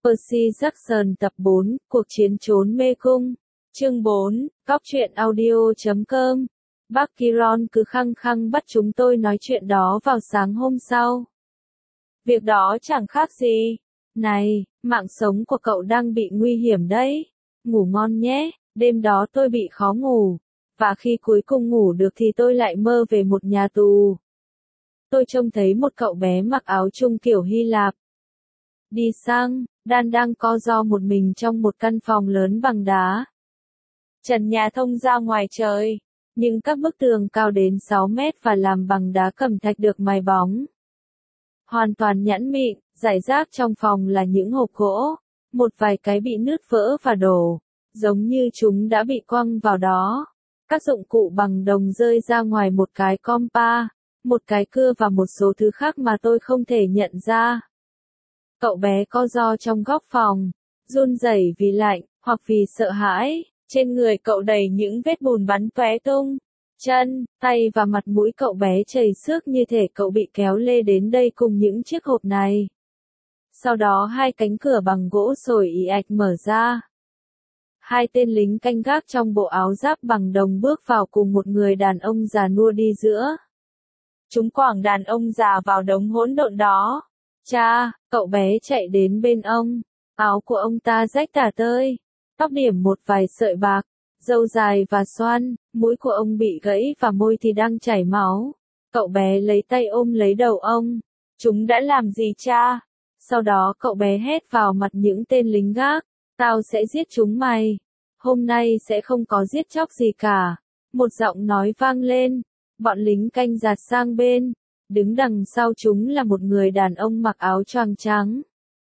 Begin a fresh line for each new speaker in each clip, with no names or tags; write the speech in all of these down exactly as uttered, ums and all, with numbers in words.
Percy Jackson tập bốn, Cuộc chiến trốn mê cung. Chương bốn, Cóc truyện audio chấm com. Bác Chiron cứ khăng khăng bắt chúng tôi nói chuyện đó vào sáng hôm sau. Việc đó chẳng khác gì. Này, mạng sống của cậu đang bị nguy hiểm đấy. Ngủ ngon nhé, đêm đó tôi bị khó ngủ. Và khi cuối cùng ngủ được thì tôi lại mơ về một nhà tù. Tôi trông thấy một cậu bé mặc áo chung kiểu Hy Lạp. Đi sang, Dan đang co ro một mình trong một căn phòng lớn bằng đá. Trần nhà thông ra ngoài trời, nhưng các bức tường cao đến sáu mét và làm bằng đá cẩm thạch được mài bóng. Hoàn toàn nhẵn mịn, rải rác trong phòng là những hộp gỗ, một vài cái bị nứt vỡ và đổ, giống như chúng đã bị quăng vào đó. Các dụng cụ bằng đồng rơi ra ngoài, một cái compa, một cái cưa và một số thứ khác mà tôi không thể nhận ra. Cậu bé co ro trong góc phòng, run rẩy vì lạnh, hoặc vì sợ hãi. Trên người cậu đầy những vết bùn bắn tóe tung. Chân, tay và mặt mũi cậu bé chảy xước như thể cậu bị kéo lê đến đây cùng những chiếc hộp này. Sau đó hai cánh cửa bằng gỗ sồi ì ạch mở ra. Hai tên lính canh gác trong bộ áo giáp bằng đồng bước vào cùng một người đàn ông già nua đi giữa. Chúng quẳng đàn ông già vào đống hỗn độn đó. Cha, cậu bé chạy đến bên ông. Áo của ông ta rách tả tơi. Tóc điểm một vài sợi bạc, râu dài và xoăn, mũi của ông bị gãy và môi thì đang chảy máu. Cậu bé lấy tay ôm lấy đầu ông. Chúng đã làm gì cha? Sau đó cậu bé hét vào mặt những tên lính gác. Tao sẽ giết chúng mày. Hôm nay sẽ không có giết chóc gì cả. Một giọng nói vang lên. Bọn lính canh giạt sang bên. Đứng đằng sau chúng là một người đàn ông mặc áo choàng trắng.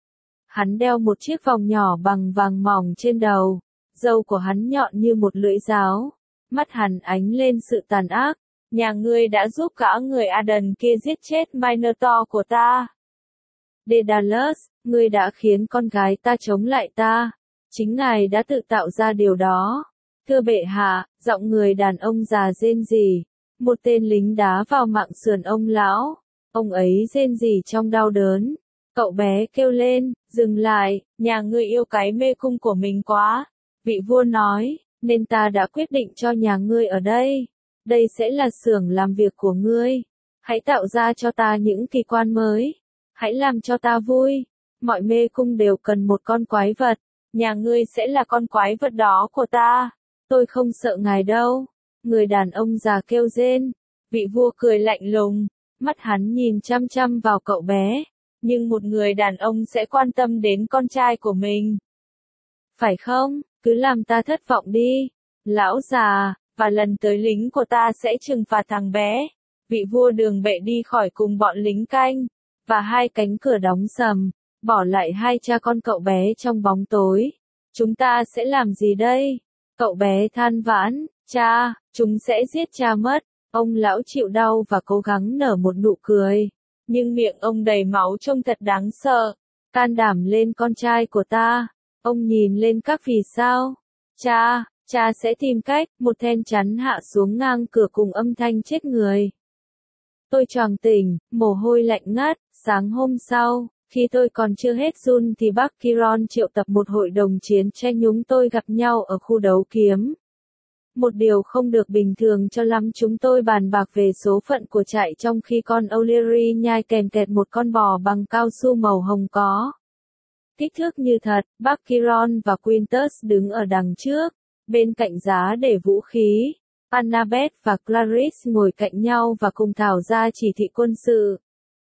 Hắn đeo một chiếc vòng nhỏ bằng vàng mỏng trên đầu, râu của hắn nhọn như một lưỡi giáo, mắt hắn ánh lên sự tàn ác. Nhà ngươi đã giúp cả người Aden kia giết chết Minotaur của ta. Daedalus, ngươi đã khiến con gái ta chống lại ta. Chính ngài đã tự tạo ra điều đó. Thưa bệ hạ, giọng người đàn ông già rên rỉ. Một tên lính đá vào mạng sườn ông lão. Ông ấy rên rỉ trong đau đớn. Cậu bé kêu lên, dừng lại, nhà ngươi yêu cái mê cung của mình quá. Vị vua nói, nên ta đã quyết định cho nhà ngươi ở đây. Đây sẽ là xưởng làm việc của ngươi. Hãy tạo ra cho ta những kỳ quan mới. Hãy làm cho ta vui. Mọi mê cung đều cần một con quái vật. Nhà ngươi sẽ là con quái vật đó của ta. Tôi không sợ ngài đâu. Người đàn ông già kêu rên. Vị vua cười lạnh lùng. Mắt hắn nhìn chăm chăm vào cậu bé. Nhưng một người đàn ông sẽ quan tâm đến con trai của mình. Phải không? Cứ làm ta thất vọng đi. Lão già, và lần tới lính của ta sẽ trừng phạt thằng bé. Vị vua đường bệ đi khỏi cùng bọn lính canh. Và hai cánh cửa đóng sầm. Bỏ lại hai cha con cậu bé trong bóng tối. Chúng ta sẽ làm gì đây? Cậu bé than vãn. Cha, chúng sẽ giết cha mất. Ông lão chịu đau và cố gắng nở một nụ cười. Nhưng miệng ông đầy máu trông thật đáng sợ. Can đảm lên con trai của ta. Ông nhìn lên các vì sao. Cha, cha sẽ tìm cách. Một then chắn hạ xuống ngang cửa cùng âm thanh chết người. Tôi choàng tỉnh, mồ hôi lạnh ngắt. Sáng hôm sau, khi tôi còn chưa hết run thì bác Chiron triệu tập một hội đồng chiến tranh chúng tôi gặp nhau ở khu đấu kiếm. Một điều không được bình thường cho lắm, chúng tôi bàn bạc về số phận của trại trong khi con O'Leary nhai kèn kẹt một con bò bằng cao su màu hồng có kích thước như thật. Bác Chiron và Quintus đứng ở đằng trước, bên cạnh giá để vũ khí. Annabeth và Clarice ngồi cạnh nhau và cùng thảo ra chỉ thị quân sự.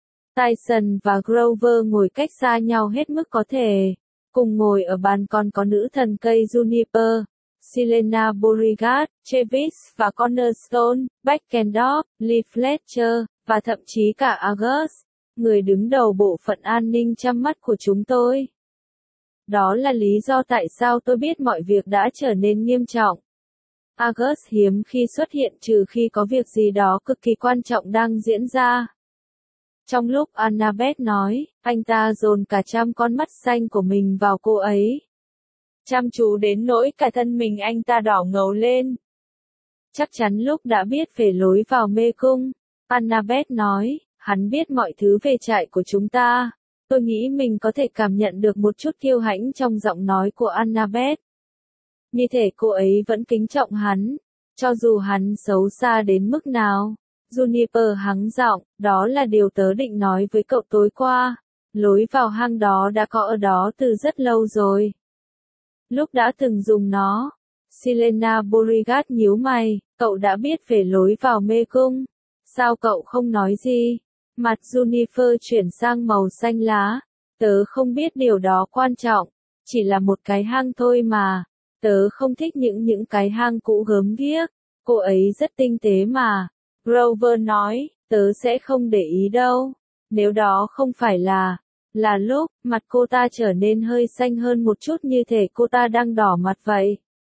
Tyson và Grover ngồi cách xa nhau hết mức có thể. Cùng ngồi ở bàn còn có nữ thần cây Juniper, Selena Beauregard, Travis và Cornerstone, Beckendorf, Lee Fletcher, và thậm chí cả Argus, người đứng đầu bộ phận an ninh chăm mắt của chúng tôi. Đó là lý do tại sao tôi biết mọi việc đã trở nên nghiêm trọng. Argus hiếm khi xuất hiện trừ khi có việc gì đó cực kỳ quan trọng đang diễn ra. Trong lúc Annabeth nói, anh ta dồn cả trăm con mắt xanh của mình vào cô ấy. Chăm chú đến nỗi cả thân mình anh ta đỏ ngầu lên. Chắc chắn lúc đã biết về lối vào mê cung, Annabeth nói, hắn biết mọi thứ về trại của chúng ta. Tôi nghĩ mình có thể cảm nhận được một chút kiêu hãnh trong giọng nói của Annabeth. Như thể cô ấy vẫn kính trọng hắn, cho dù hắn xấu xa đến mức nào. Juniper hắng giọng, đó là điều tớ định nói với cậu tối qua. Lối vào hang đó đã có ở đó từ rất lâu rồi. Lúc đã từng dùng nó. Silena Beauregard nhíu mày, cậu đã biết về lối vào mê cung. Sao cậu không nói gì? Mặt Juniper chuyển sang màu xanh lá. Tớ không biết điều đó quan trọng. Chỉ là một cái hang thôi mà. Tớ không thích những những cái hang cũ gớm ghiếc. Cô ấy rất tinh tế mà. Grover nói, tớ sẽ không để ý đâu. Nếu đó không phải là, là lúc, mặt cô ta trở nên hơi xanh hơn một chút như thể cô ta đang đỏ mặt vậy.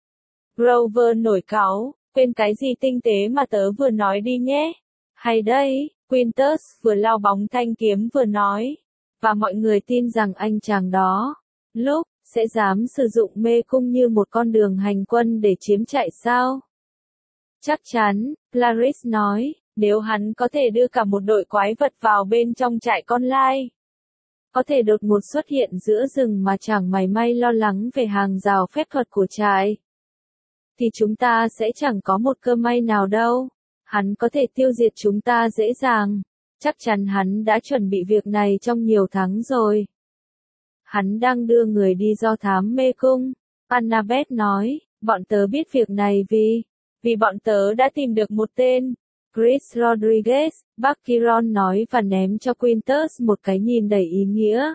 Grover nổi cáu, quên cái gì tinh tế mà tớ vừa nói đi nhé. Hay đấy, Quintus vừa lao bóng thanh kiếm vừa nói. Và mọi người tin rằng anh chàng đó, lúc, sẽ dám sử dụng mê cung như một con đường hành quân để chiếm trại sao? Chắc chắn, Clarice nói, nếu hắn có thể đưa cả một đội quái vật vào bên trong trại con lai. Có thể đột ngột xuất hiện giữa rừng mà chẳng mảy may lo lắng về hàng rào phép thuật của trại. Thì chúng ta sẽ chẳng có một cơ may nào đâu. Hắn có thể tiêu diệt chúng ta dễ dàng. Chắc chắn hắn đã chuẩn bị việc này trong nhiều tháng rồi. Hắn đang đưa người đi do thám mê cung. Annabeth nói, bọn tớ biết việc này vì, vì bọn tớ đã tìm được một tên. Chris Rodriguez, Bucky Ron nói và ném cho Quintus một cái nhìn đầy ý nghĩa.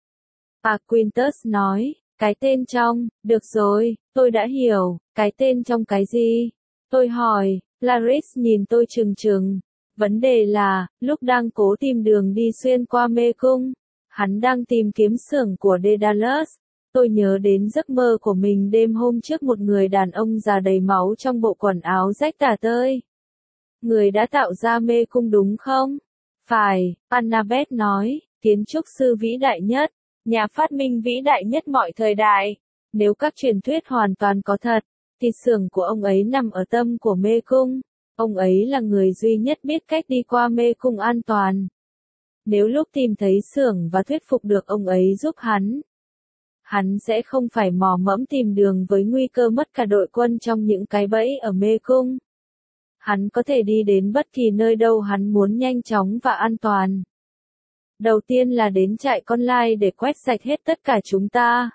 À Quintus nói, cái tên trong, được rồi, tôi đã hiểu, cái tên trong cái gì? Tôi hỏi, Clarice nhìn tôi trừng trừng. Vấn đề là, lúc đang cố tìm đường đi xuyên qua mê cung, hắn đang tìm kiếm xưởng của Daedalus. Tôi nhớ đến giấc mơ của mình đêm hôm trước một người đàn ông già đầy máu trong bộ quần áo rách tả tơi. Người đã tạo ra mê cung đúng không? Phải, Annabeth nói, kiến trúc sư vĩ đại nhất, nhà phát minh vĩ đại nhất mọi thời đại. Nếu các truyền thuyết hoàn toàn có thật, thì xưởng của ông ấy nằm ở tâm của mê cung. Ông ấy là người duy nhất biết cách đi qua mê cung an toàn. Nếu lúc tìm thấy xưởng và thuyết phục được ông ấy giúp hắn, hắn sẽ không phải mò mẫm tìm đường với nguy cơ mất cả đội quân trong những cái bẫy ở mê cung. Hắn có thể đi đến bất kỳ nơi đâu hắn muốn nhanh chóng và an toàn. Đầu tiên là đến trại con lai để quét sạch hết tất cả chúng ta.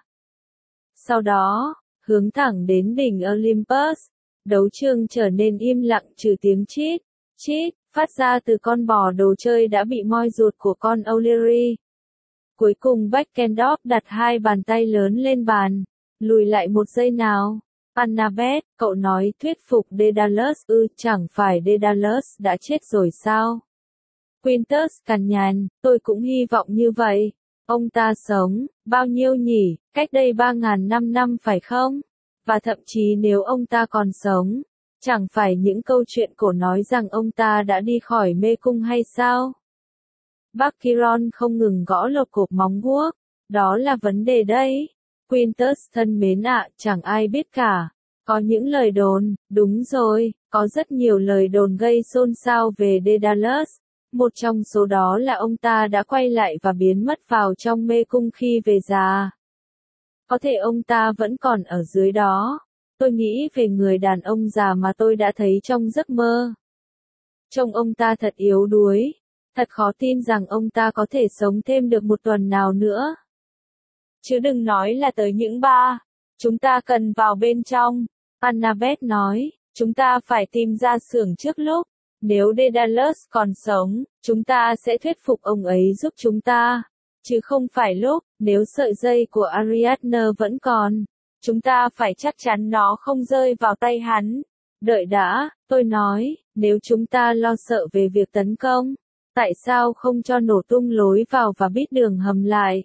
Sau đó, hướng thẳng đến đỉnh Olympus. Đấu trường trở nên im lặng trừ tiếng chít, chít, phát ra từ con bò đồ chơi đã bị moi ruột của con O'Leary. Cuối cùng Beckendorf đặt hai bàn tay lớn lên bàn. Lùi lại một giây nào. Annabeth, cậu nói thuyết phục Daedalus ư, chẳng phải Daedalus đã chết rồi sao? Quintus cằn nhằn, tôi cũng hy vọng như vậy. Ông ta sống, bao nhiêu nhỉ, cách đây ba ngàn năm năm phải không? Và thậm chí nếu ông ta còn sống, chẳng phải những câu chuyện cổ nói rằng ông ta đã đi khỏi mê cung hay sao? Bucky Ron không ngừng gõ lột cộp móng guốc. Đó là vấn đề đấy. Quintus thân mến ạ, chẳng ai biết cả. Có những lời đồn, đúng rồi, có rất nhiều lời đồn gây xôn xao về Daedalus. Một trong số đó là ông ta đã quay lại và biến mất vào trong mê cung khi về già. Có thể ông ta vẫn còn ở dưới đó. Tôi nghĩ về người đàn ông già mà tôi đã thấy trong giấc mơ. Trông ông ta thật yếu đuối. Thật khó tin rằng ông ta có thể sống thêm được một tuần nào nữa. Chứ đừng nói là tới những ba. Chúng ta cần vào bên trong. Annabeth nói, chúng ta phải tìm ra xưởng trước lúc. Nếu Daedalus còn sống, chúng ta sẽ thuyết phục ông ấy giúp chúng ta. Chứ không phải lúc, nếu sợi dây của Ariadne vẫn còn. Chúng ta phải chắc chắn nó không rơi vào tay hắn. Đợi đã, tôi nói, nếu chúng ta lo sợ về việc tấn công, tại sao không cho nổ tung lối vào và bít đường hầm lại?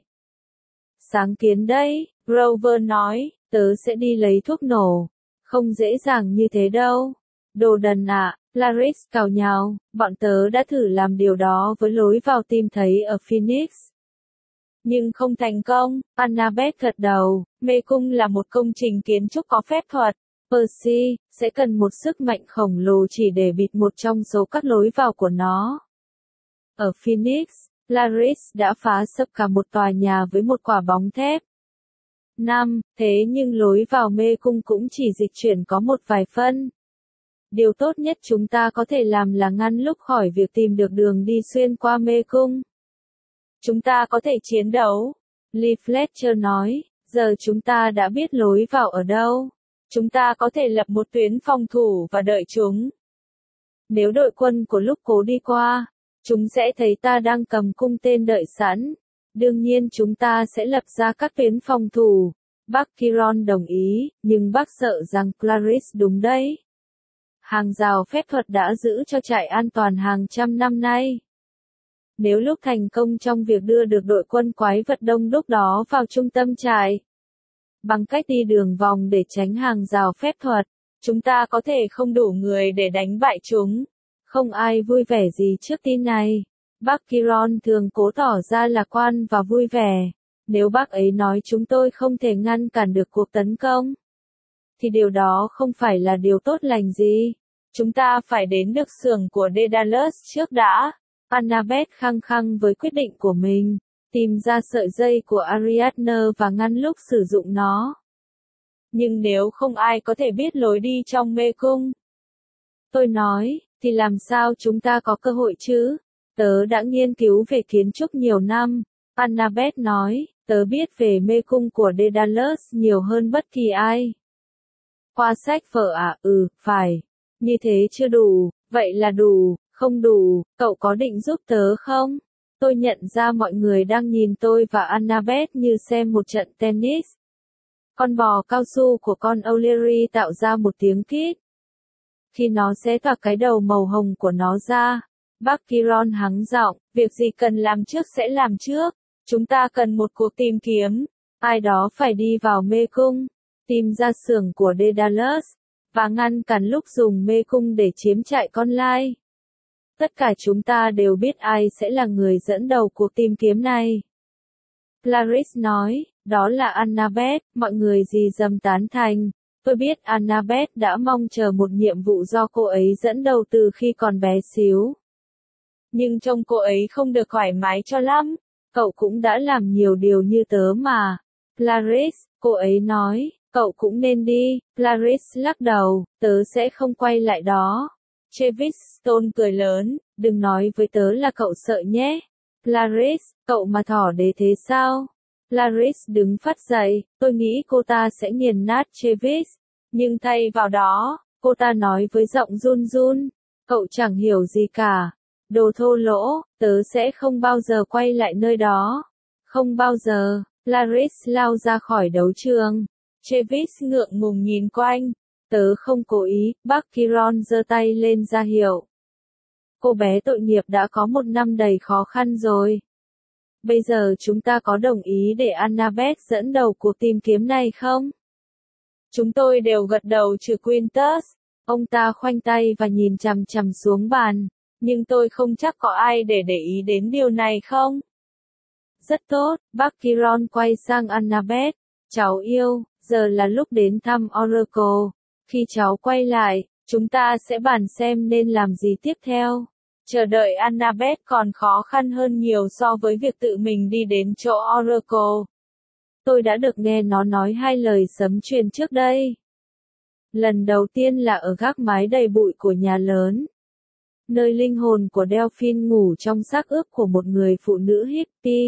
Sáng kiến đấy, Grover nói, tớ sẽ đi lấy thuốc nổ. Không dễ dàng như thế đâu. Đồ đần ạ, à, Clarice cào nhào, bọn tớ đã thử làm điều đó với lối vào tìm thấy ở Phoenix. Nhưng không thành công, Annabeth gật đầu, mê cung là một công trình kiến trúc có phép thuật. Percy, sẽ cần một sức mạnh khổng lồ chỉ để bịt một trong số các lối vào của nó. Ở Phoenix, Clarice đã phá sập cả một tòa nhà với một quả bóng thép. năm. Thế nhưng lối vào mê cung cũng chỉ dịch chuyển có một vài phân. Điều tốt nhất chúng ta có thể làm là ngăn lúc khỏi việc tìm được đường đi xuyên qua mê cung. Chúng ta có thể chiến đấu. Lee Fletcher nói, giờ chúng ta đã biết lối vào ở đâu. Chúng ta có thể lập một tuyến phòng thủ và đợi chúng. Nếu đội quân của lúc cố đi qua, chúng sẽ thấy ta đang cầm cung tên đợi sẵn. Đương nhiên chúng ta sẽ lập ra các tuyến phòng thủ. Bác Kiron đồng ý, nhưng bác sợ rằng Clarice đúng đấy. Hàng rào phép thuật đã giữ cho trại an toàn hàng trăm năm nay. Nếu lúc thành công trong việc đưa được đội quân quái vật đông đúc đó vào trung tâm trại, bằng cách đi đường vòng để tránh hàng rào phép thuật, chúng ta có thể không đủ người để đánh bại chúng. Không ai vui vẻ gì trước tin này. Bác Kiron thường cố tỏ ra lạc quan và vui vẻ. Nếu bác ấy nói chúng tôi không thể ngăn cản được cuộc tấn công, thì điều đó không phải là điều tốt lành gì. Chúng ta phải đến được xưởng của Daedalus trước đã. Annabeth khăng khăng với quyết định của mình, tìm ra sợi dây của Ariadne và ngăn lúc sử dụng nó. Nhưng nếu không ai có thể biết lối đi trong mê cung, tôi nói, thì làm sao chúng ta có cơ hội chứ? Tớ đã nghiên cứu về kiến trúc nhiều năm, Annabeth nói, tớ biết về mê cung của Daedalus nhiều hơn bất kỳ ai. Qua sách vở à, ừ, phải. Như thế chưa đủ, vậy là đủ, không đủ, cậu có định giúp tớ không? Tôi nhận ra mọi người đang nhìn tôi và Annabeth như xem một trận tennis. Con bò cao su của con O'Leary tạo ra một tiếng kít. Khi nó xé toạc cái đầu màu hồng của nó ra, bác Kiron hắng giọng, việc gì cần làm trước sẽ làm trước. Chúng ta cần một cuộc tìm kiếm. Ai đó phải đi vào mê cung, tìm ra xưởng của Daedalus, và ngăn cản lúc dùng mê cung để chiếm trại con lai. Tất cả chúng ta đều biết ai sẽ là người dẫn đầu cuộc tìm kiếm này. Clarice nói, đó là Annabeth, mọi người rì rầm tán thành. Tôi biết Annabeth đã mong chờ một nhiệm vụ do cô ấy dẫn đầu từ khi còn bé xíu. Nhưng trông cô ấy không được thoải mái cho lắm. Cậu cũng đã làm nhiều điều như tớ mà. Clarice, cô ấy nói, cậu cũng nên đi. Clarice lắc đầu, tớ sẽ không quay lại đó. Travis Stone cười lớn, đừng nói với tớ là cậu sợ nhé. Clarice, cậu mà thỏ đế thế sao? Clarice đứng phắt dậy, tôi nghĩ cô ta sẽ nghiền nát Travis. Nhưng thay vào đó, cô ta nói với giọng run run, cậu chẳng hiểu gì cả. Đồ thô lỗ, tớ sẽ không bao giờ quay lại nơi đó. Không bao giờ. Clarice lao ra khỏi đấu trường. Travis ngượng ngùng nhìn quanh. Tớ không cố ý, bác Kiron giơ tay lên ra hiệu. Cô bé tội nghiệp đã có một năm đầy khó khăn rồi. Bây giờ chúng ta có đồng ý để Annabeth dẫn đầu cuộc tìm kiếm này không? Chúng tôi đều gật đầu trừ Quintus. Ông ta khoanh tay và nhìn chằm chằm xuống bàn. Nhưng tôi không chắc có ai để để ý đến điều này không? Rất tốt, bác Kiron quay sang Annabeth. Cháu yêu, giờ là lúc đến thăm Oracle. Khi cháu quay lại, chúng ta sẽ bàn xem nên làm gì tiếp theo. Chờ đợi Annabeth còn khó khăn hơn nhiều so với việc tự mình đi đến chỗ Oracle. Tôi đã được nghe nó nói hai lời sấm truyền trước đây. Lần đầu tiên là ở gác mái đầy bụi của nhà lớn, nơi linh hồn của Delphine ngủ trong xác ướp của một người phụ nữ hippie.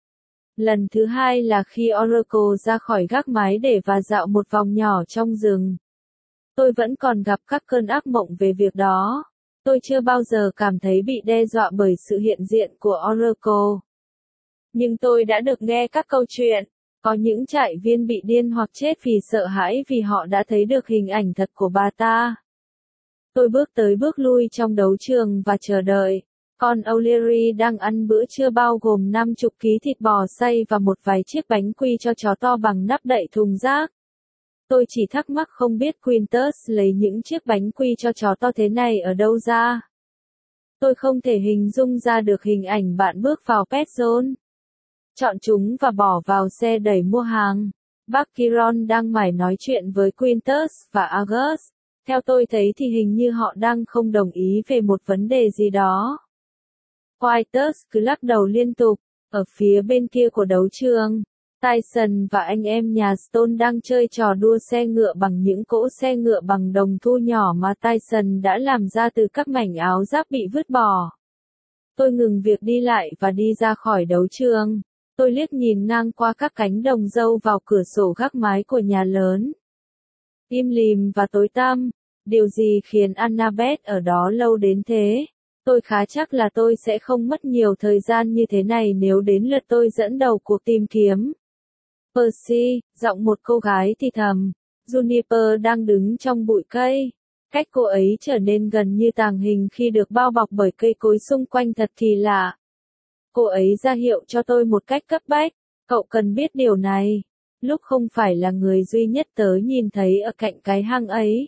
Lần thứ hai là khi Oracle ra khỏi gác mái để và dạo một vòng nhỏ trong rừng. Tôi vẫn còn gặp các cơn ác mộng về việc đó. Tôi chưa bao giờ cảm thấy bị đe dọa bởi sự hiện diện của Oracle. Nhưng tôi đã được nghe các câu chuyện. Có những trại viên bị điên hoặc chết vì sợ hãi vì họ đã thấy được hình ảnh thật của bà ta. Tôi bước tới bước lui trong đấu trường và chờ đợi. Con O'Leary đang ăn bữa trưa bao gồm năm mươi ký thịt bò xay và một vài chiếc bánh quy cho chó to bằng nắp đậy thùng rác. Tôi chỉ thắc mắc không biết Quintus lấy những chiếc bánh quy cho chó to thế này ở đâu ra. Tôi không thể hình dung ra được hình ảnh bạn bước vào Pet Zone, chọn chúng và bỏ vào xe đẩy mua hàng. Bác Kiron đang mải nói chuyện với Quintus và Argus. Theo tôi thấy thì hình như họ đang không đồng ý về một vấn đề gì đó. Whitehurst cứ lắc đầu liên tục. Ở phía bên kia của đấu trường, Tyson và anh em nhà Stone đang chơi trò đua xe ngựa bằng những cỗ xe ngựa bằng đồng thu nhỏ mà Tyson đã làm ra từ các mảnh áo giáp bị vứt bỏ. Tôi ngừng việc đi lại và đi ra khỏi đấu trường. Tôi liếc nhìn ngang qua các cánh đồng dâu vào cửa sổ gác mái của nhà lớn. Im lìm và tối tăm. Điều gì khiến Annabeth ở đó lâu đến thế? Tôi khá chắc là tôi sẽ không mất nhiều thời gian như thế này nếu đến lượt tôi dẫn đầu cuộc tìm kiếm. Percy, giọng một cô gái thì thầm. Juniper đang đứng trong bụi cây. Cách cô ấy trở nên gần như tàng hình khi được bao bọc bởi cây cối xung quanh thật kỳ lạ. Cô ấy ra hiệu cho tôi một cách cấp bách. Cậu cần biết điều này. Lúc không phải là người duy nhất tớ nhìn thấy ở cạnh cái hang ấy.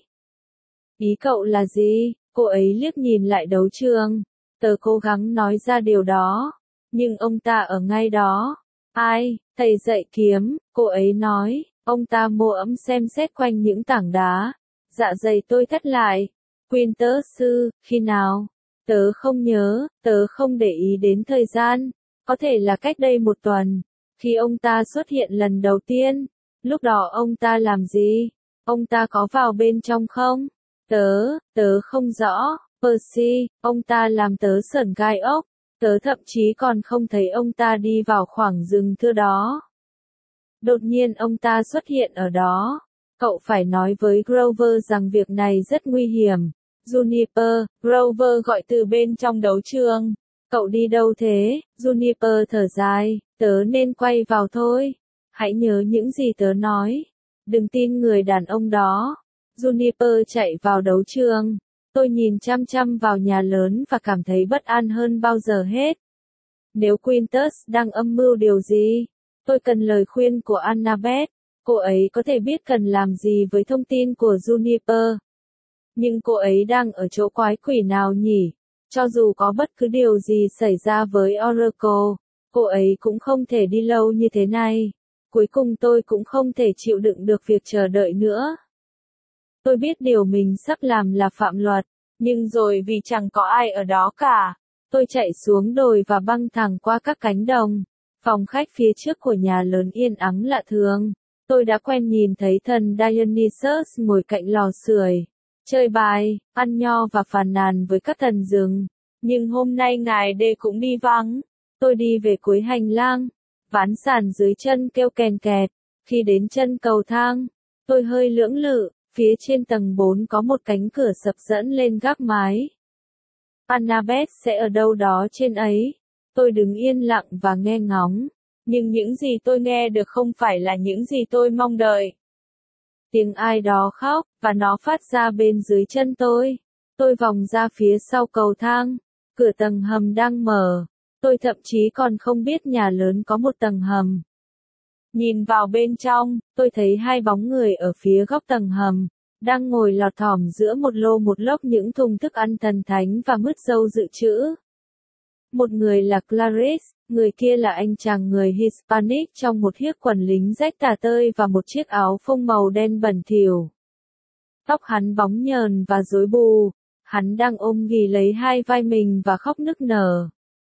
Ý cậu là gì? Cô ấy liếc nhìn lại đấu trường. Tớ cố gắng nói ra điều đó. Nhưng ông ta ở ngay đó. Ai? Thầy dạy kiếm, cô ấy nói. Ông ta mô ẫm xem xét quanh những tảng đá. Dạ dày tôi thắt lại. Quintus sư, khi nào? Tớ không nhớ, tớ không để ý đến thời gian. Có thể là cách đây một tuần. Khi ông ta xuất hiện lần đầu tiên. Lúc đó ông ta làm gì? Ông ta có vào bên trong không? Tớ, tớ không rõ. Percy, ông ta làm tớ sởn gai ốc. Tớ thậm chí còn không thấy ông ta đi vào khoảng rừng thưa đó. Đột nhiên ông ta xuất hiện ở đó. Cậu phải nói với Grover rằng việc này rất nguy hiểm. Juniper, Grover gọi từ bên trong đấu trường. Cậu đi đâu thế? Juniper thở dài, tớ nên quay vào thôi. Hãy nhớ những gì tớ nói. Đừng tin người đàn ông đó. Juniper chạy vào đấu trường. Tôi nhìn chăm chăm vào nhà lớn và cảm thấy bất an hơn bao giờ hết. Nếu Quintus đang âm mưu điều gì, tôi cần lời khuyên của Annabeth. Cô ấy có thể biết cần làm gì với thông tin của Juniper. Nhưng cô ấy đang ở chỗ quái quỷ nào nhỉ? Cho dù có bất cứ điều gì xảy ra với Oracle, cô ấy cũng không thể đi lâu như thế này. Cuối cùng tôi cũng không thể chịu đựng được việc chờ đợi nữa. Tôi biết điều mình sắp làm là phạm luật, nhưng rồi vì chẳng có ai ở đó cả, tôi chạy xuống đồi và băng thẳng qua các cánh đồng. Phòng khách phía trước của nhà lớn yên ắng lạ thường. Tôi đã quen nhìn thấy thần Dionysus ngồi cạnh lò sưởi, chơi bài, ăn nho và phàn nàn với các thần rừng. Nhưng hôm nay ngài đê cũng đi vắng. Tôi đi về cuối hành lang, ván sàn dưới chân kêu kèn kẹt. Khi đến chân cầu thang, tôi hơi lưỡng lự, phía trên tầng bốn có một cánh cửa sập dẫn lên gác mái. Annabeth sẽ ở đâu đó trên ấy. Tôi đứng yên lặng và nghe ngóng. Nhưng những gì tôi nghe được không phải là những gì tôi mong đợi. Tiếng ai đó khóc, và nó phát ra bên dưới chân tôi. Tôi vòng ra phía sau cầu thang. Cửa tầng hầm đang mở. Tôi thậm chí còn không biết nhà lớn có một tầng hầm. Nhìn vào bên trong, tôi thấy hai bóng người ở phía góc tầng hầm, đang ngồi lọt thỏm giữa một lô một lốc những thùng thức ăn thần thánh và mứt dâu dự trữ. Một người là Clarice, người kia là anh chàng người Hispanic trong một chiếc quần lính rách tả tơi và một chiếc áo phông màu đen bẩn thỉu. Tóc hắn bóng nhờn và rối bù, hắn đang ôm ghì lấy hai vai mình và khóc nức nở.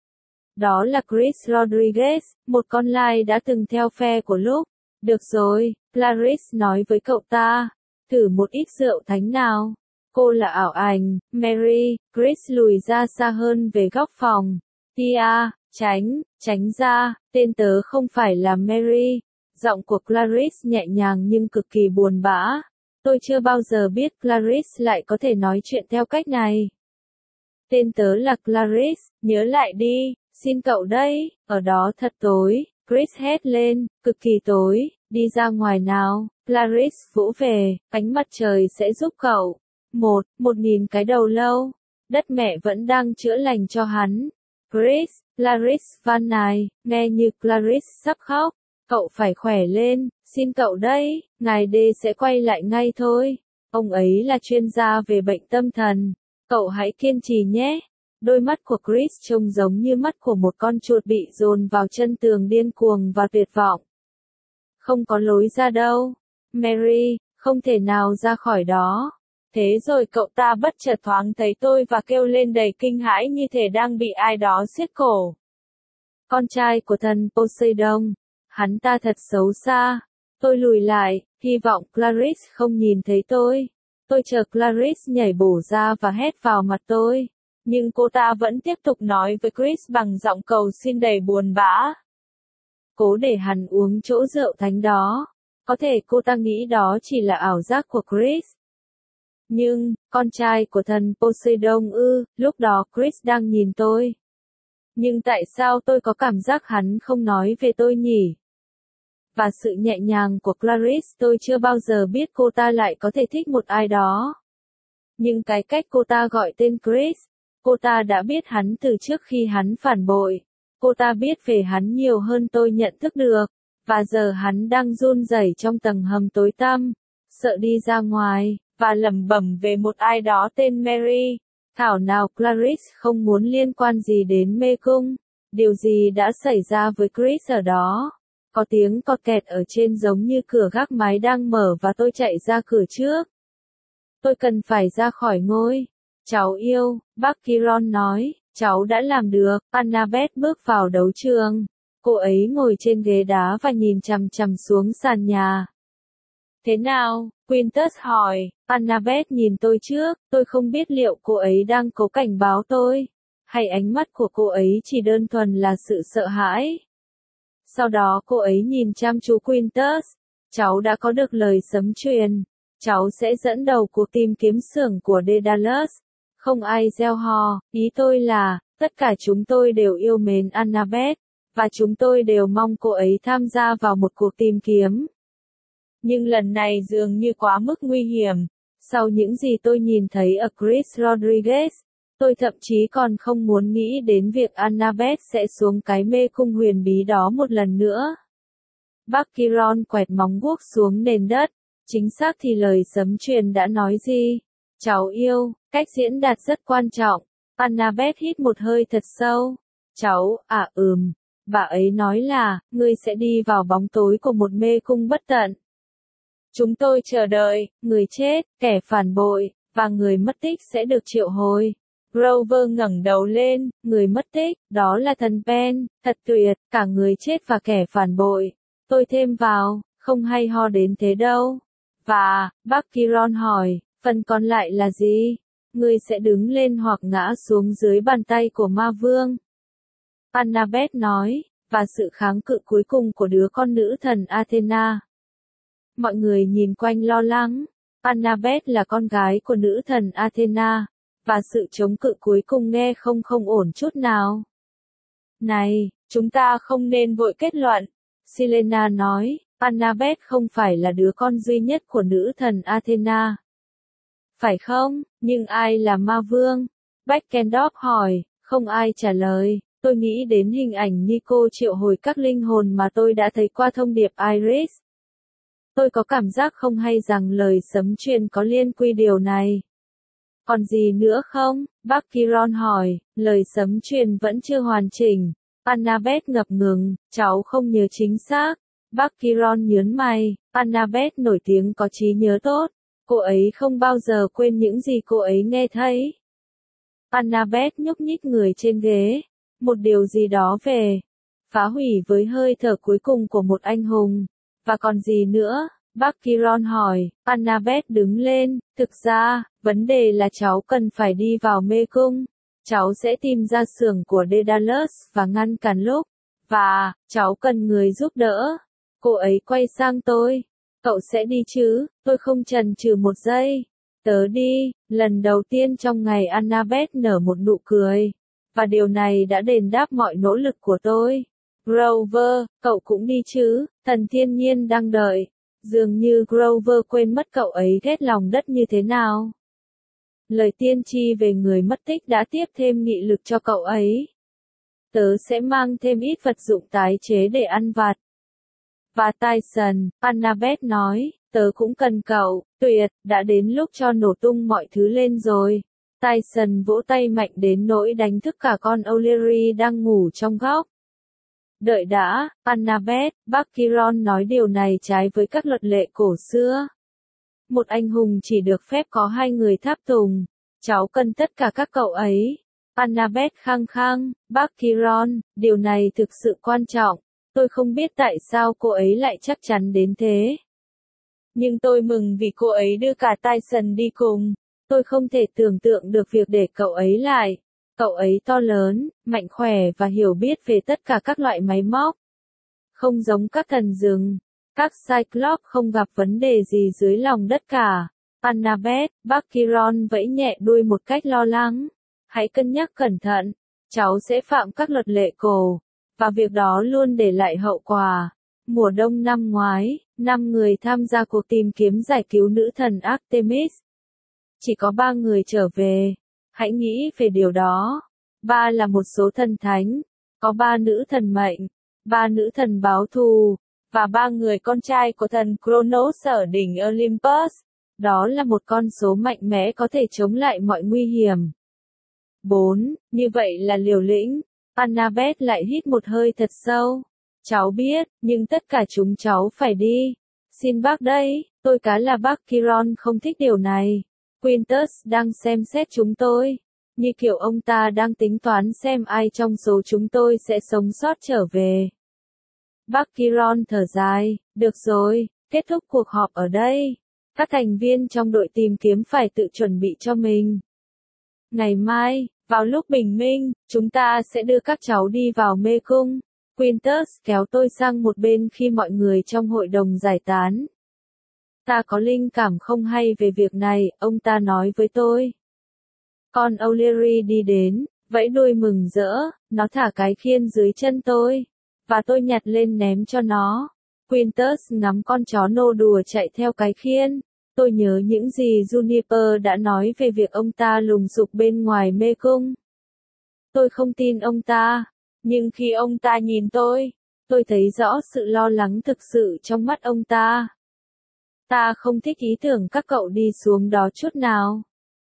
Đó là Chris Rodriguez, một con lai đã từng theo phe của Luke. Được rồi, Clarice nói với cậu ta, thử một ít rượu thánh nào. Cô là ảo ảnh, Mary. Chris lùi ra xa hơn về góc phòng. Tia, tránh, tránh ra, tên tớ không phải là Mary. Giọng của Clarice nhẹ nhàng nhưng cực kỳ buồn bã. Tôi chưa bao giờ biết Clarice lại có thể nói chuyện theo cách này. Tên tớ là Clarice, nhớ lại đi, xin cậu đây, ở đó thật tối. Chris hét lên, cực kỳ tối, đi ra ngoài nào. Clarice vỗ về, ánh mặt trời sẽ giúp cậu. Một, một nghìn cái đầu lâu. Đất mẹ vẫn đang chữa lành cho hắn. Chris, Clarice van nài, nghe như Clarice sắp khóc. Cậu phải khỏe lên, xin cậu đây, ngài D sẽ quay lại ngay thôi. Ông ấy là chuyên gia về bệnh tâm thần. Cậu hãy kiên trì nhé. Đôi mắt của Chris trông giống như mắt của một con chuột bị dồn vào chân tường điên cuồng và tuyệt vọng. Không có lối ra đâu. Mary, không thể nào ra khỏi đó. Thế rồi cậu ta bất chợt thoáng thấy tôi và kêu lên đầy kinh hãi như thể đang bị ai đó siết cổ. Con trai của thần Poseidon, hắn ta thật xấu xa. Tôi lùi lại, hy vọng Clarice không nhìn thấy tôi. Tôi chờ Clarice nhảy bổ ra và hét vào mặt tôi. Nhưng cô ta vẫn tiếp tục nói với Chris bằng giọng cầu xin đầy buồn bã. Cố để hắn uống chỗ rượu thánh đó. Có thể cô ta nghĩ đó chỉ là ảo giác của Chris. Nhưng, con trai của thần Poseidon ư, lúc đó Chris đang nhìn tôi. Nhưng tại sao tôi có cảm giác hắn không nói về tôi nhỉ? Và sự nhẹ nhàng của Clarice, tôi chưa bao giờ biết cô ta lại có thể thích một ai đó. Nhưng cái cách cô ta gọi tên Chris, cô ta đã biết hắn từ trước khi hắn phản bội. Cô ta biết về hắn nhiều hơn tôi nhận thức được. Và giờ hắn đang run rẩy trong tầng hầm tối tăm, sợ đi ra ngoài, và lẩm bẩm về một ai đó tên Mary. Thảo nào Clarice không muốn liên quan gì đến mê cung. Điều gì đã xảy ra với Chris ở đó? Có tiếng cọt kẹt ở trên giống như cửa gác mái đang mở và tôi chạy ra cửa trước. Tôi cần phải ra khỏi ngôi. Cháu yêu, bác Kiron nói, cháu đã làm được. Annabeth bước vào đấu trường. Cô ấy ngồi trên ghế đá và nhìn chằm chằm xuống sàn nhà. Thế nào? Quintus hỏi. Annabeth nhìn tôi trước, tôi không biết liệu cô ấy đang cố cảnh báo tôi, hay ánh mắt của cô ấy chỉ đơn thuần là sự sợ hãi. Sau đó cô ấy nhìn chăm chú Quintus. Cháu đã có được lời sấm truyền. Cháu sẽ dẫn đầu cuộc tìm kiếm xưởng của Daedalus. Không ai gieo hò, ý tôi là, tất cả chúng tôi đều yêu mến Annabeth, và chúng tôi đều mong cô ấy tham gia vào một cuộc tìm kiếm. Nhưng lần này dường như quá mức nguy hiểm. Sau những gì tôi nhìn thấy ở Chris Rodriguez, tôi thậm chí còn không muốn nghĩ đến việc Annabeth sẽ xuống cái mê cung huyền bí đó một lần nữa. Bác Kiron quẹt móng guốc xuống nền đất. Chính xác thì lời sấm truyền đã nói gì? Cháu yêu, cách diễn đạt rất quan trọng. Annabeth hít một hơi thật sâu. Cháu, à ừm. Bà ấy nói là, ngươi sẽ đi vào bóng tối của một mê cung bất tận. Chúng tôi chờ đợi, người chết, kẻ phản bội, và người mất tích sẽ được triệu hồi. Grover ngẩng đầu lên, người mất tích, đó là thần Pen, thật tuyệt, cả người chết và kẻ phản bội. Tôi thêm vào, không hay ho đến thế đâu. Và, bác Kiron hỏi, phần còn lại là gì? Ngươi sẽ đứng lên hoặc ngã xuống dưới bàn tay của ma vương. Annabeth nói, và sự kháng cự cuối cùng của đứa con nữ thần Athena. Mọi người nhìn quanh lo lắng. Annabeth là con gái của nữ thần Athena, và sự chống cự cuối cùng nghe không không ổn chút nào. Này, chúng ta không nên vội kết luận. Silena nói, Annabeth không phải là đứa con duy nhất của nữ thần Athena. Phải không? Nhưng ai là ma vương? Beckendorf hỏi, không ai trả lời. Tôi nghĩ đến hình ảnh Nico triệu hồi các linh hồn mà tôi đã thấy qua thông điệp Iris. Tôi có cảm giác không hay rằng lời sấm truyền có liên quy điều này. Còn gì nữa không? Bác Kiron hỏi, lời sấm truyền vẫn chưa hoàn chỉnh. Annabeth ngập ngừng, cháu không nhớ chính xác. Bác Kiron nhớn mày, Annabeth nổi tiếng có trí nhớ tốt. Cô ấy không bao giờ quên những gì cô ấy nghe thấy. Annabeth nhúc nhích người trên ghế. Một điều gì đó về phá hủy với hơi thở cuối cùng của một anh hùng. Và còn gì nữa? Bác Kiron hỏi. Annabeth đứng lên. Thực ra, vấn đề là cháu cần phải đi vào mê cung. Cháu sẽ tìm ra xưởng của Daedalus và ngăn cản lúc. Và, cháu cần người giúp đỡ. Cô ấy quay sang tôi. Cậu sẽ đi chứ? Tôi không chần chừ một giây. Tớ đi. Lần đầu tiên trong ngày Annabeth nở một nụ cười. Và điều này đã đền đáp mọi nỗ lực của tôi. Grover, cậu cũng đi chứ? Thần thiên nhiên đang đợi. Dường như Grover quên mất cậu ấy ghét lòng đất như thế nào. Lời tiên tri về người mất tích đã tiếp thêm nghị lực cho cậu ấy. Tớ sẽ mang thêm ít vật dụng tái chế để ăn vặt. Và Tyson, Annabeth nói, tớ cũng cần cậu. Tuyệt, đã đến lúc cho nổ tung mọi thứ lên rồi. Tyson vỗ tay mạnh đến nỗi đánh thức cả con O'Leary đang ngủ trong góc. Đợi đã, Annabeth, bác Kiron nói điều này trái với các luật lệ cổ xưa. Một anh hùng chỉ được phép có hai người tháp tùng. Cháu cần tất cả các cậu ấy. Annabeth khăng khăng, bác Chiron, điều này thực sự quan trọng. Tôi không biết tại sao cô ấy lại chắc chắn đến thế. Nhưng tôi mừng vì cô ấy đưa cả Tyson đi cùng. Tôi không thể tưởng tượng được việc để cậu ấy lại. Cậu ấy to lớn, mạnh khỏe và hiểu biết về tất cả các loại máy móc. Không giống các thần rừng. Các Cyclops không gặp vấn đề gì dưới lòng đất cả. Annabeth, bác Chiron vẫy nhẹ đuôi một cách lo lắng. Hãy cân nhắc cẩn thận. Cháu sẽ phạm các luật lệ cổ. Và việc đó luôn để lại hậu quả. Mùa đông năm ngoái, năm người tham gia cuộc tìm kiếm giải cứu nữ thần Artemis. Chỉ có ba người trở về. Hãy nghĩ về điều đó. Ba là một số thần thánh. Có ba nữ thần mệnh. Ba nữ thần báo thù. Và ba người con trai của thần Kronos ở đỉnh Olympus. Đó là một con số mạnh mẽ có thể chống lại mọi nguy hiểm. bốn. Như vậy là liều lĩnh. Annabeth lại hít một hơi thật sâu. Cháu biết, nhưng tất cả chúng cháu phải đi. Xin bác đây, tôi cá là bác Chiron không thích điều này. Quintus đang xem xét chúng tôi. Như kiểu ông ta đang tính toán xem ai trong số chúng tôi sẽ sống sót trở về. Bác Chiron thở dài, được rồi, kết thúc cuộc họp ở đây. Các thành viên trong đội tìm kiếm phải tự chuẩn bị cho mình. Ngày mai, vào lúc bình minh, chúng ta sẽ đưa các cháu đi vào mê cung. Quintus kéo tôi sang một bên khi mọi người trong hội đồng giải tán. Ta có linh cảm không hay về việc này, ông ta nói với tôi. Con O'Leary đi đến, vẫy đuôi mừng rỡ, nó thả cái khiên dưới chân tôi. Và tôi nhặt lên ném cho nó. Quintus ngắm con chó nô đùa chạy theo cái khiên. Tôi nhớ những gì Juniper đã nói về việc ông ta lùng sục bên ngoài mê cung. Tôi không tin ông ta. Nhưng khi ông ta nhìn tôi, tôi thấy rõ sự lo lắng thực sự trong mắt ông ta. Ta không thích ý tưởng các cậu đi xuống đó chút nào.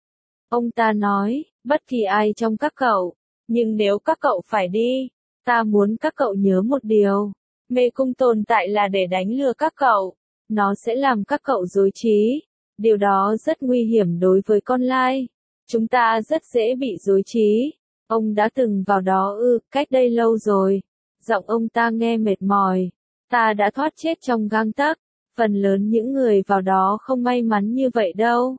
Ông ta nói, bất kỳ ai trong các cậu. Nhưng nếu các cậu phải đi, ta muốn các cậu nhớ một điều. Mê cung tồn tại là để đánh lừa các cậu. Nó sẽ làm các cậu rối trí. Điều đó rất nguy hiểm đối với con lai. Chúng ta rất dễ bị rối trí. Ông đã từng vào đó ư, cách đây lâu rồi. Giọng ông ta nghe mệt mỏi. Ta đã thoát chết trong gang tấc. Phần lớn những người vào đó không may mắn như vậy đâu.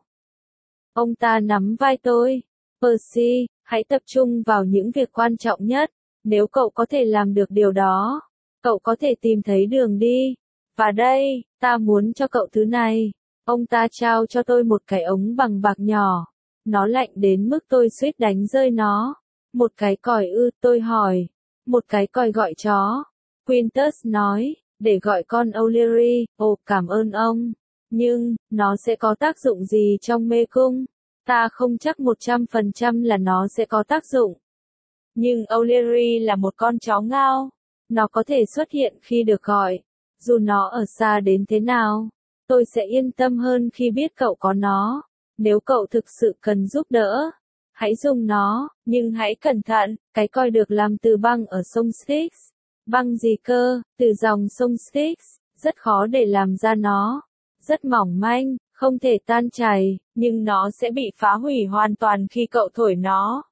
Ông ta nắm vai tôi. Percy, hãy tập trung vào những việc quan trọng nhất. Nếu cậu có thể làm được điều đó, cậu có thể tìm thấy đường đi. Và đây, ta muốn cho cậu thứ này. Ông ta trao cho tôi một cái ống bằng bạc nhỏ. Nó lạnh đến mức tôi suýt đánh rơi nó. Một cái còi ư, tôi hỏi. Một cái còi gọi chó. Quintus nói, để gọi con O'Leary. Ồ, cảm ơn ông. Nhưng, nó sẽ có tác dụng gì trong mê cung? Ta không chắc một trăm phần trăm là nó sẽ có tác dụng. Nhưng O'Leary là một con chó ngao. Nó có thể xuất hiện khi được gọi. Dù nó ở xa đến thế nào, tôi sẽ yên tâm hơn khi biết cậu có nó. Nếu cậu thực sự cần giúp đỡ, hãy dùng nó, nhưng hãy cẩn thận, cái còi được làm từ băng ở sông Styx. Băng gì cơ, từ dòng sông Styx, rất khó để làm ra nó. Rất mỏng manh, không thể tan chảy, nhưng nó sẽ bị phá hủy hoàn toàn khi cậu thổi nó.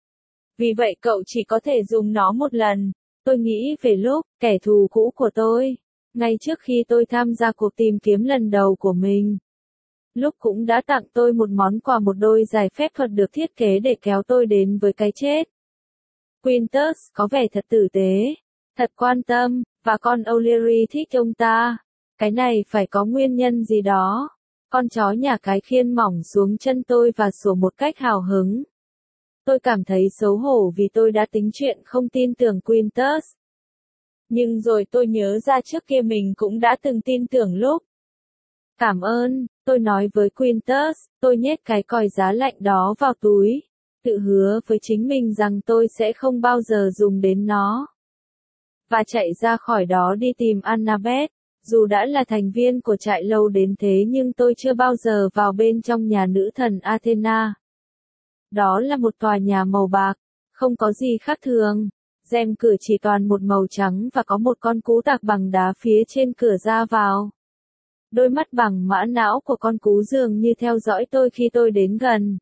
Vì vậy cậu chỉ có thể dùng nó một lần. Tôi nghĩ về lúc, kẻ thù cũ của tôi, ngay trước khi tôi tham gia cuộc tìm kiếm lần đầu của mình. Lúc cũng đã tặng tôi một món quà, một đôi giày phép thuật được thiết kế để kéo tôi đến với cái chết. Quintus có vẻ thật tử tế, thật quan tâm, và con O'Leary thích ông ta. Cái này phải có nguyên nhân gì đó. Con chó nhả cái khiên mỏng xuống chân tôi và sủa một cách hào hứng. Tôi cảm thấy xấu hổ vì tôi đã tính chuyện không tin tưởng Quintus. Nhưng rồi tôi nhớ ra trước kia mình cũng đã từng tin tưởng lúc. Cảm ơn, tôi nói với Quintus, tôi nhét cái còi giá lạnh đó vào túi. Tự hứa với chính mình rằng tôi sẽ không bao giờ dùng đến nó. Và chạy ra khỏi đó đi tìm Annabeth. Dù đã là thành viên của trại lâu đến thế nhưng tôi chưa bao giờ vào bên trong nhà nữ thần Athena. Đó là một tòa nhà màu bạc, không có gì khác thường. Rèm cửa chỉ toàn một màu trắng và có một con cú tạc bằng đá phía trên cửa ra vào. Đôi mắt bằng mã não của con cú dường như theo dõi tôi khi tôi đến gần.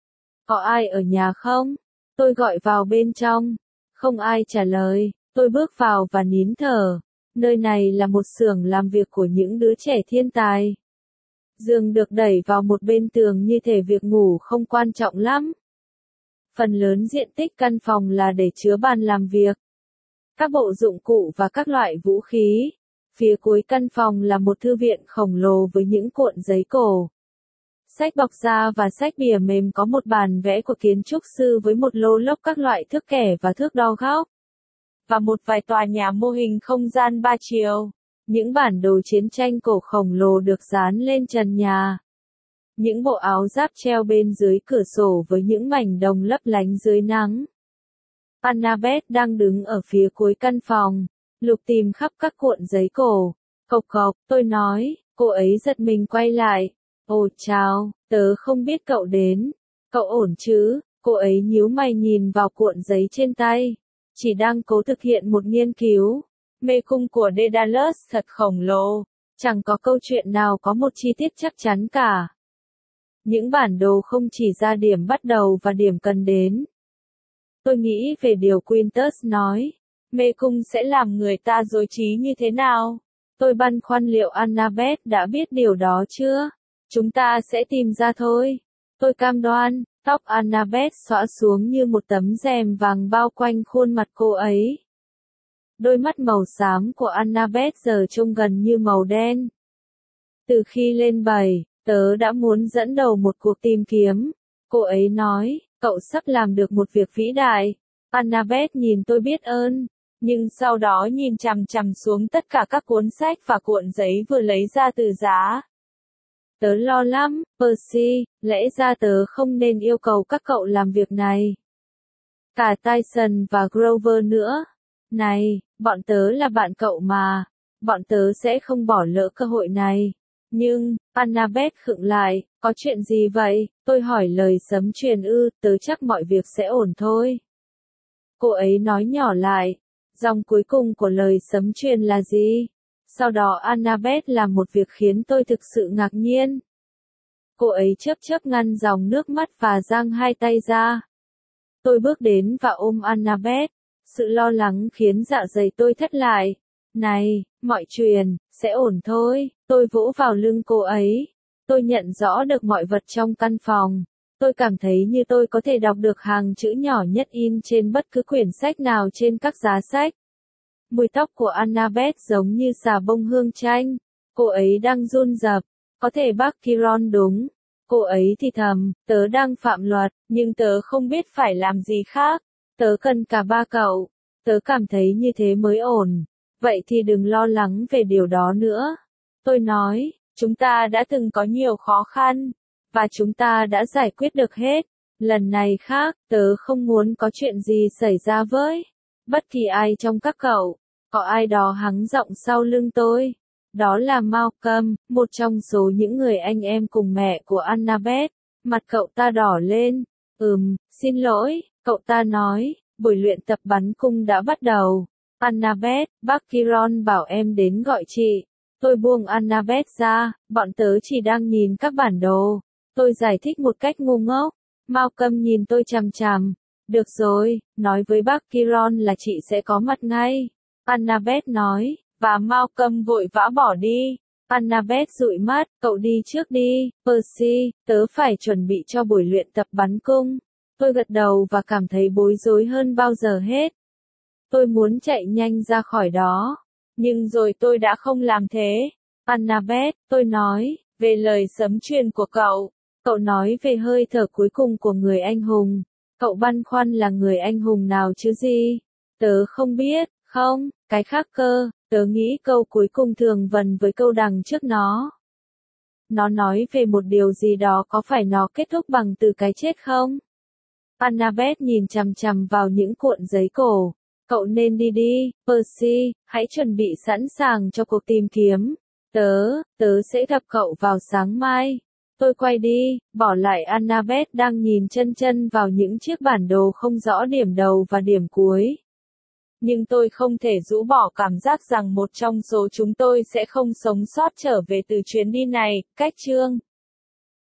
Có ai ở nhà không? Tôi gọi vào bên trong. Không ai trả lời. Tôi bước vào và nín thở. Nơi này là một xưởng làm việc của những đứa trẻ thiên tài. Giường được đẩy vào một bên tường như thể việc ngủ không quan trọng lắm. Phần lớn diện tích căn phòng là để chứa bàn làm việc, các bộ dụng cụ và các loại vũ khí. Phía cuối căn phòng là một thư viện khổng lồ với những cuộn giấy cổ, sách bọc da và sách bìa mềm, có một bàn vẽ của kiến trúc sư với một lô lốc các loại thước kẻ và thước đo góc. Và một vài tòa nhà mô hình không gian ba chiều. Những bản đồ chiến tranh cổ khổng lồ được dán lên trần nhà. Những bộ áo giáp treo bên dưới cửa sổ với những mảnh đồng lấp lánh dưới nắng. Annabeth đang đứng ở phía cuối căn phòng, lục tìm khắp các cuộn giấy cổ. Cộc cộc, tôi nói, cô ấy giật mình quay lại. Ồ chào, tớ không biết cậu đến. Cậu ổn chứ? Cô ấy nhíu mày nhìn vào cuộn giấy trên tay. Chỉ đang cố thực hiện một nghiên cứu. Mê cung của Daedalus thật khổng lồ. Chẳng có câu chuyện nào có một chi tiết chắc chắn cả. Những bản đồ không chỉ ra điểm bắt đầu và điểm cần đến. Tôi nghĩ về điều Quintus nói. Mê cung sẽ làm người ta rối trí như thế nào? Tôi băn khoăn liệu Annabeth đã biết điều đó chưa? Chúng ta sẽ tìm ra thôi. Tôi cam đoan. Tóc Annabeth xõa xuống như một tấm rèm vàng bao quanh khuôn mặt cô ấy. Đôi mắt màu xám của Annabeth giờ trông gần như màu đen. Từ khi lên bảy, tớ đã muốn dẫn đầu một cuộc tìm kiếm. Cô ấy nói, cậu sắp làm được một việc vĩ đại. Annabeth nhìn tôi biết ơn, nhưng sau đó nhìn chằm chằm xuống tất cả các cuốn sách và cuộn giấy vừa lấy ra từ giá. Tớ lo lắm, Percy, lẽ ra tớ không nên yêu cầu các cậu làm việc này. Cả Tyson và Grover nữa. Này, bọn tớ là bạn cậu mà. Bọn tớ sẽ không bỏ lỡ cơ hội này. Nhưng, Annabeth khựng lại, có chuyện gì vậy? Tôi hỏi lời sấm truyền ư, tớ chắc mọi việc sẽ ổn thôi. Cô ấy nói nhỏ lại. Dòng cuối cùng của lời sấm truyền là gì? Sau đó Annabeth làm một việc khiến tôi thực sự ngạc nhiên. Cô ấy chớp chớp ngăn dòng nước mắt và giang hai tay ra. Tôi bước đến và ôm Annabeth. Sự lo lắng khiến dạ dày tôi thắt lại. Này, mọi chuyện, sẽ ổn thôi. Tôi vỗ vào lưng cô ấy. Tôi nhận rõ được mọi vật trong căn phòng. Tôi cảm thấy như tôi có thể đọc được hàng chữ nhỏ nhất in trên bất cứ quyển sách nào trên các giá sách. Mùi tóc của Annabeth giống như xà bông hương chanh. Cô ấy đang run rập. Có thể bác Chiron đúng. Cô ấy thì thầm, tớ đang phạm luật, nhưng tớ không biết phải làm gì khác. Tớ cần cả ba cậu. Tớ cảm thấy như thế mới ổn. Vậy thì đừng lo lắng về điều đó nữa. Tôi nói, chúng ta đã từng có nhiều khó khăn. Và chúng ta đã giải quyết được hết. Lần này khác, tớ không muốn có chuyện gì xảy ra với bất kỳ ai trong các cậu. Có ai đó hắng giọng sau lưng tôi. Đó là Malcolm, một trong số những người anh em cùng mẹ của Annabeth. Mặt cậu ta đỏ lên. Ừm, xin lỗi, cậu ta nói, buổi luyện tập bắn cung đã bắt đầu. Annabeth, bác Chiron bảo em đến gọi chị. Tôi buông Annabeth ra, bọn tớ chỉ đang nhìn các bản đồ. Tôi giải thích một cách ngu ngốc. Malcolm nhìn tôi chằm chằm. Được rồi, nói với bác Chiron là chị sẽ có mặt ngay. Annabeth nói, và Malcolm vội vã bỏ đi. Annabeth dụi mắt, cậu đi trước đi, Percy, tớ phải chuẩn bị cho buổi luyện tập bắn cung. Tôi gật đầu và cảm thấy bối rối hơn bao giờ hết. Tôi muốn chạy nhanh ra khỏi đó. Nhưng rồi tôi đã không làm thế. Annabeth, tôi nói, về lời sấm truyền của cậu. Cậu nói về hơi thở cuối cùng của người anh hùng. Cậu băn khoăn là người anh hùng nào chứ gì? Tớ không biết, không, cái khác cơ. Tớ nghĩ câu cuối cùng thường vần với câu đằng trước nó. Nó nói về một điều gì đó, có phải nó kết thúc bằng từ cái chết không? Annabeth nhìn chằm chằm vào những cuộn giấy cổ. Cậu nên đi đi, Percy, hãy chuẩn bị sẵn sàng cho cuộc tìm kiếm. Tớ, tớ sẽ gặp cậu vào sáng mai. Tôi quay đi, bỏ lại Annabeth đang nhìn chân chân vào những chiếc bản đồ không rõ điểm đầu và điểm cuối. Nhưng tôi không thể rũ bỏ cảm giác rằng một trong số chúng tôi sẽ không sống sót trở về từ chuyến đi này. Cách chương